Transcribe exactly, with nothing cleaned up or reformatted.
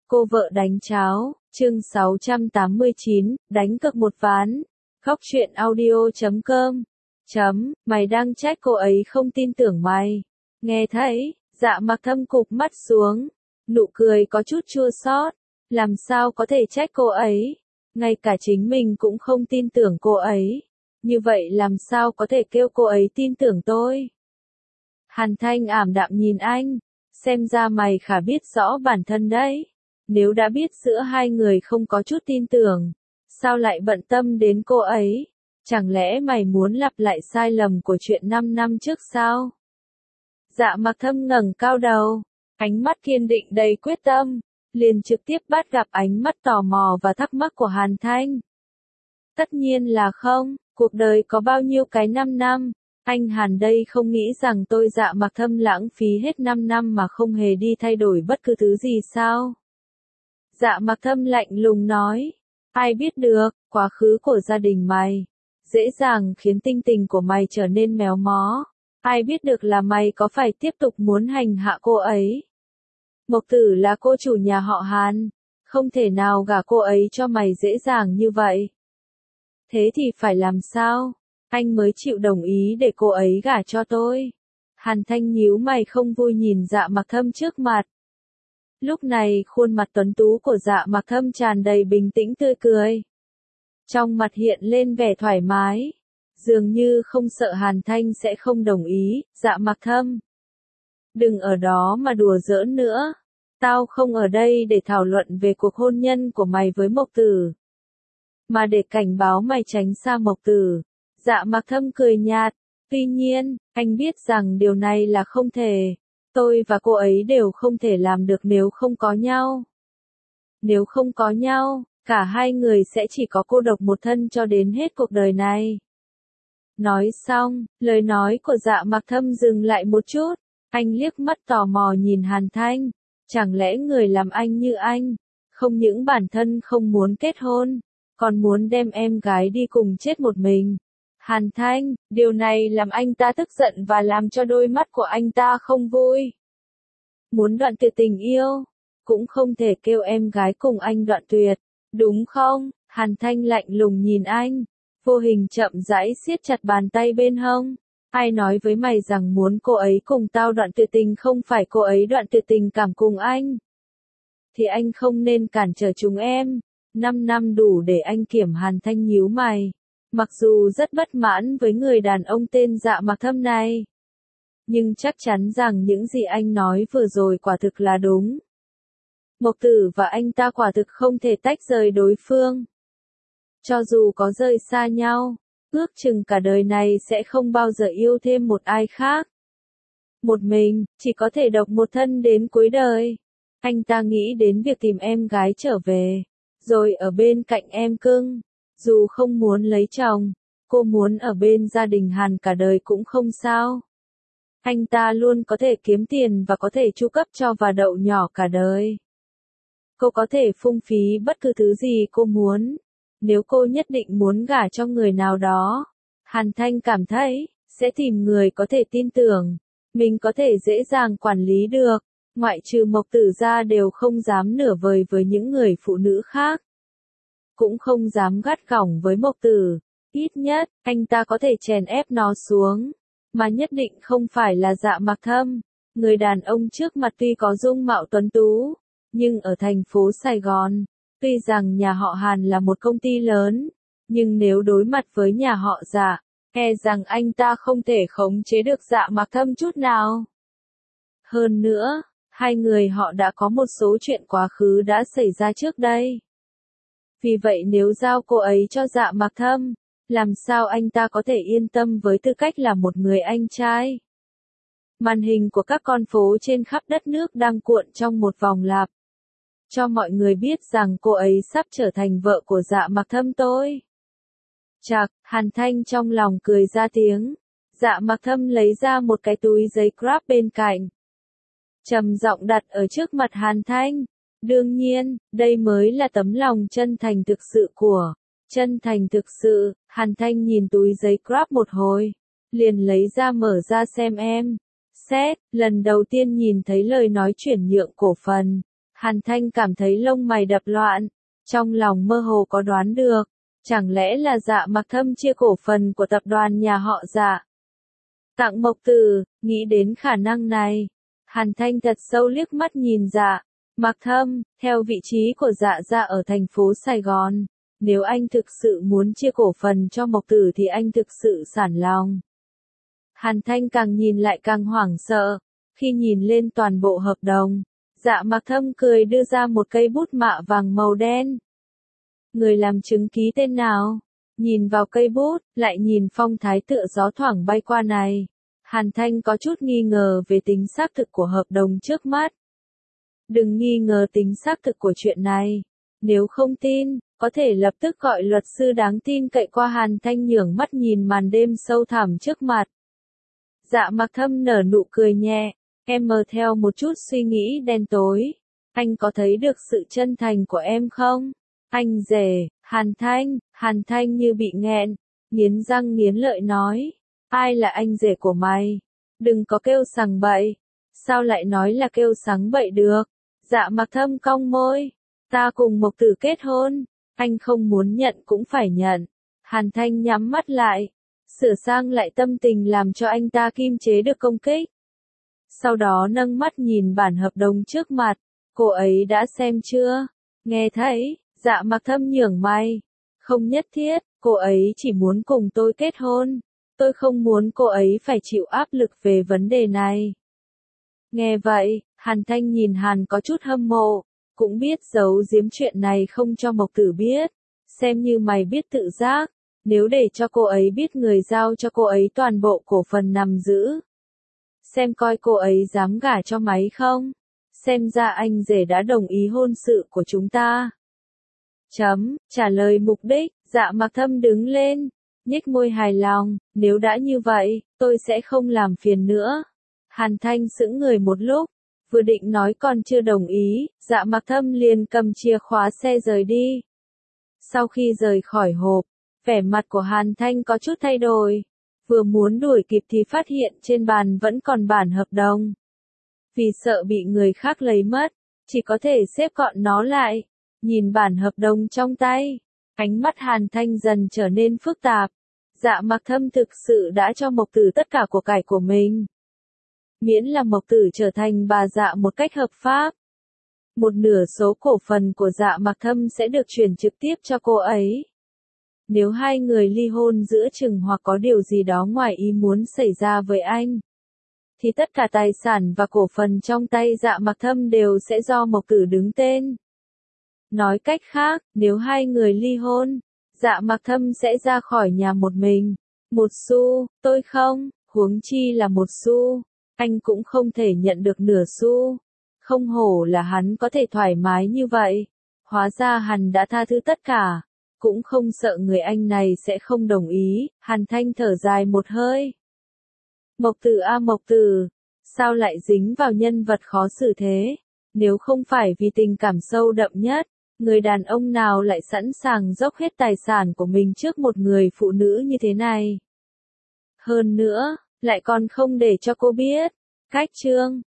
Cô vợ đánh cháo, chương sáu trăm tám mươi chín, đánh cược một ván. Góc truyện audio chấm com. Chấm, mày đang trách cô ấy không tin tưởng mày. Nghe thấy, Dạ Mặc Thâm cụp mắt xuống, nụ cười có chút chua xót. Làm sao có thể trách cô ấy? Ngay cả chính mình cũng không tin tưởng cô ấy. Như vậy làm sao có thể kêu cô ấy tin tưởng tôi? Hàn Thanh ảm đạm nhìn anh, xem ra mày khá biết rõ bản thân đấy. Nếu đã biết giữa hai người không có chút tin tưởng, sao lại bận tâm đến cô ấy? Chẳng lẽ mày muốn lặp lại sai lầm của chuyện năm năm trước sao? Dạ Mặc Thâm ngẩng cao đầu, ánh mắt kiên định đầy quyết tâm, liền trực tiếp bắt gặp ánh mắt tò mò và thắc mắc của Hàn Thanh. Tất nhiên là không, cuộc đời có bao nhiêu cái năm năm, anh Hàn đây không nghĩ rằng tôi Dạ Mặc Thâm lãng phí hết năm năm mà không hề đi thay đổi bất cứ thứ gì sao? Dạ Mặc Thâm lạnh lùng nói, ai biết được, quá khứ của gia đình mày, dễ dàng khiến tinh tình của mày trở nên méo mó, ai biết được là mày có phải tiếp tục muốn hành hạ cô ấy. Mộc Tử là cô chủ nhà họ Hàn, không thể nào gả cô ấy cho mày dễ dàng như vậy. Thế thì phải làm sao? Anh mới chịu đồng ý để cô ấy gả cho tôi. Hàn Thanh nhíu mày không vui nhìn Dạ Mặc Thâm trước mặt. Lúc này khuôn mặt tuấn tú của Dạ Mặc Thâm tràn đầy bình tĩnh tươi cười. Trong mặt hiện lên vẻ thoải mái, dường như không sợ Hàn Thanh sẽ không đồng ý. Dạ Mặc Thâm, đừng ở đó mà đùa giỡn nữa. Tao không ở đây để thảo luận về cuộc hôn nhân của mày với Mộc Tử, mà để cảnh báo mày tránh xa Mộc Tử. Dạ Mặc Thâm cười nhạt, tuy nhiên, anh biết rằng điều này là không thể. Tôi và cô ấy đều không thể làm được nếu không có nhau. Nếu không có nhau, cả hai người sẽ chỉ có cô độc một thân cho đến hết cuộc đời này. Nói xong, lời nói của Dạ Mặc Thâm dừng lại một chút, anh liếc mắt tò mò nhìn Hàn Thanh. Chẳng lẽ người làm anh như anh, không những bản thân không muốn kết hôn, còn muốn đem em gái đi cùng chết một mình? Hàn Thanh, điều này làm anh ta tức giận và làm cho đôi mắt của anh ta không vui. Muốn đoạn tuyệt tình yêu, cũng không thể kêu em gái cùng anh đoạn tuyệt, đúng không? Hàn Thanh lạnh lùng nhìn anh, vô hình chậm rãi siết chặt bàn tay bên hông. Ai nói với mày rằng muốn cô ấy cùng tao đoạn tuyệt tình không phải cô ấy đoạn tuyệt tình cảm cùng anh? Thì anh không nên cản trở chúng em. Năm năm đủ để anh kiểm. Hàn Thanh nhíu mày. Mặc dù rất bất mãn với người đàn ông tên Dạ Mặc Thâm này, nhưng chắc chắn rằng những gì anh nói vừa rồi quả thực là đúng. Mộc Tử và anh ta quả thực không thể tách rời đối phương. Cho dù có rời xa nhau, ước chừng cả đời này sẽ không bao giờ yêu thêm một ai khác. Một mình, chỉ có thể độc một thân đến cuối đời. Anh ta nghĩ đến việc tìm em gái trở về, rồi ở bên cạnh em cưng. Dù không muốn lấy chồng, cô muốn ở bên gia đình Hàn cả đời cũng không sao. Anh ta luôn có thể kiếm tiền và có thể chu cấp cho và đậu nhỏ cả đời. Cô có thể phung phí bất cứ thứ gì cô muốn. Nếu cô nhất định muốn gả cho người nào đó, Hàn Thanh cảm thấy, sẽ tìm người có thể tin tưởng, mình có thể dễ dàng quản lý được, ngoại trừ Mộc Tử ra đều không dám nửa vời với những người phụ nữ khác. Cũng không dám gắt gỏng với Mộc Tử, ít nhất, anh ta có thể chèn ép nó xuống, mà nhất định không phải là Dạ Mặc Thâm. Người đàn ông trước mặt tuy có dung mạo tuấn tú, nhưng ở thành phố Sài Gòn, tuy rằng nhà họ Hàn là một công ty lớn, nhưng nếu đối mặt với nhà họ Dạ, e rằng anh ta không thể khống chế được Dạ Mặc Thâm chút nào. Hơn nữa, hai người họ đã có một số chuyện quá khứ đã xảy ra trước đây. Vì vậy nếu giao cô ấy cho Dạ Mặc Thâm, làm sao anh ta có thể yên tâm với tư cách là một người anh trai? Màn hình của các con phố trên khắp đất nước đang cuộn trong một vòng lặp, cho mọi người biết rằng cô ấy sắp trở thành vợ của Dạ Mặc Thâm tôi. Chạc, Hàn Thanh trong lòng cười ra tiếng. Dạ Mặc Thâm lấy ra một cái túi giấy Grab bên cạnh, trầm giọng đặt ở trước mặt Hàn Thanh. Đương nhiên, đây mới là tấm lòng chân thành thực sự của. Chân thành thực sự. Hàn Thanh nhìn túi giấy Grab một hồi, liền lấy ra mở ra xem em. Xét, lần đầu tiên nhìn thấy lời nói chuyển nhượng cổ phần. Hàn Thanh cảm thấy lông mày đập loạn, trong lòng mơ hồ có đoán được, chẳng lẽ là Dạ Mặc Thâm chia cổ phần của tập đoàn nhà họ Dạ tặng Mộc Tử. Nghĩ đến khả năng này, Hàn Thanh thật sâu liếc mắt nhìn Dạ Mặc Thâm, theo vị trí của Dạ gia ở thành phố Sài Gòn, nếu anh thực sự muốn chia cổ phần cho Mộc Tử thì anh thực sự sản lòng. Hàn Thanh càng nhìn lại càng hoảng sợ, khi nhìn lên toàn bộ hợp đồng, Dạ Mặc Thâm cười đưa ra một cây bút mạ vàng màu đen. Người làm chứng ký tên nào? Nhìn vào cây bút, lại nhìn phong thái tựa gió thoảng bay qua này, Hàn Thanh có chút nghi ngờ về tính xác thực của hợp đồng trước mắt. Đừng nghi ngờ tính xác thực của chuyện này. Nếu không tin, có thể lập tức gọi luật sư đáng tin cậy qua. Hàn Thanh nhướng mắt nhìn màn đêm sâu thẳm trước mặt. Dạ Mặc Thâm nở nụ cười nhẹ, em mờ theo một chút suy nghĩ đen tối. Anh có thấy được sự chân thành của em không? Anh rể, Hàn Thanh, Hàn Thanh như bị nghẹn, nghiến răng nghiến lợi nói. Ai là anh rể của mày? Đừng có kêu sằng bậy. Sao lại nói là kêu sắng bậy được? Dạ Mặc Thâm cong môi. Ta cùng Mộc Tử kết hôn. Anh không muốn nhận cũng phải nhận. Hàn Thanh nhắm mắt lại, sửa sang lại tâm tình làm cho anh ta kiềm chế được công kích. Sau đó nâng mắt nhìn bản hợp đồng trước mặt. Cô ấy đã xem chưa? Nghe thấy, Dạ Mặc Thâm nhướng mày. Không nhất thiết, cô ấy chỉ muốn cùng tôi kết hôn. Tôi không muốn cô ấy phải chịu áp lực về vấn đề này. Nghe vậy, Hàn Thanh nhìn Hàn có chút hâm mộ, cũng biết giấu giếm chuyện này không cho Mộc Tử biết. Xem như mày biết tự giác, nếu để cho cô ấy biết người giao cho cô ấy toàn bộ cổ phần nằm giữ. Xem coi cô ấy dám gả cho mày không? Xem ra anh rể đã đồng ý hôn sự của chúng ta. Chấm, trả lời mục đích, Dạ Mặc Thâm đứng lên, nhếch môi hài lòng, nếu đã như vậy, tôi sẽ không làm phiền nữa. Hàn Thanh sững người một lúc, vừa định nói còn chưa đồng ý, Dạ Mặc Thâm liền cầm chìa khóa xe rời đi. Sau khi rời khỏi hộp, vẻ mặt của Hàn Thanh có chút thay đổi, vừa muốn đuổi kịp thì phát hiện trên bàn vẫn còn bản hợp đồng. Vì sợ bị người khác lấy mất, chỉ có thể xếp gọn nó lại, nhìn bản hợp đồng trong tay, ánh mắt Hàn Thanh dần trở nên phức tạp. Dạ Mặc Thâm thực sự đã cho Mộc Tử tất cả của cải của mình. Miễn là Mộc Tử trở thành bà Dạ một cách hợp pháp, một nửa số cổ phần của Dạ Mặc Thâm sẽ được chuyển trực tiếp cho cô ấy. Nếu hai người ly hôn giữa chừng hoặc có điều gì đó ngoài ý muốn xảy ra với anh, thì tất cả tài sản và cổ phần trong tay Dạ Mặc Thâm đều sẽ do Mộc Tử đứng tên. Nói cách khác, nếu hai người ly hôn, Dạ Mặc Thâm sẽ ra khỏi nhà một mình. Một xu, tôi không, huống chi là một xu, anh cũng không thể nhận được nửa xu. Không hổ là hắn có thể thoải mái như vậy. Hóa ra hắn đã tha thứ tất cả, cũng không sợ người anh này sẽ không đồng ý. Hàn Thanh thở dài một hơi. Mộc Tử a Mộc Tử, sao lại dính vào nhân vật khó xử thế? Nếu không phải vì tình cảm sâu đậm nhất, người đàn ông nào lại sẵn sàng dốc hết tài sản của mình trước một người phụ nữ như thế này? Hơn nữa, lại còn không để cho cô biết. Cách chương